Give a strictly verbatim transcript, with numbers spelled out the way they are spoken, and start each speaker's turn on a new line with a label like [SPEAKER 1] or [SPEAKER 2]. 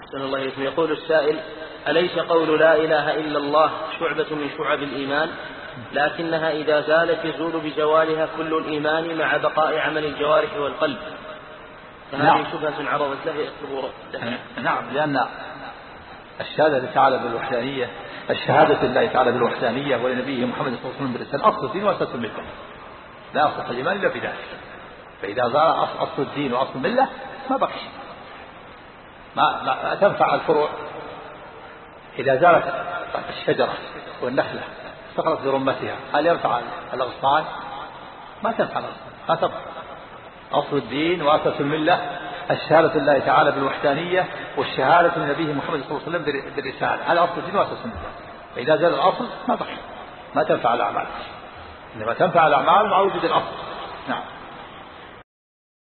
[SPEAKER 1] أحسن الله إليكم. يقول السائل: أليس قول لا إله إلا الله شعبة من شعب الإيمان، لكنها إذا زالت يزول بزوالها كل الإيمان مع بقاء عمل الجوارح والقلب، فهذه نعم. شبهة عرضت له يطلب ردها.
[SPEAKER 2] نعم، لأن الشهادة تعالى بالوحدانية، الشهادة لله تعالى بالوحدانية ولنبيه محمد صلى الله عليه وسلم بالرسالة أصل الدين وأساس الملة، لا أصل الإيمان إلا بذلك. فإذا زال أصل الدين وأصل الملة ما بقي، ما, ما تنفع الفروع. إذا زالت الشجرة والنخلة استقرت برمتها هل ينفع الأغصان؟ ما تنفع الأغصان، ما تنفع. أصل الدين وأساس الملة الشهادة لله تعالى بالوحدانية والشهادة لنبيه محمد صلى الله عليه وسلم بالرسالة، هذا أصل الدين وأساس الملة. فإذا زال الأصل ما بقي، ما تنفع الأعمال، إنما تنفع الأعمال مع وجود الأصل. نعم.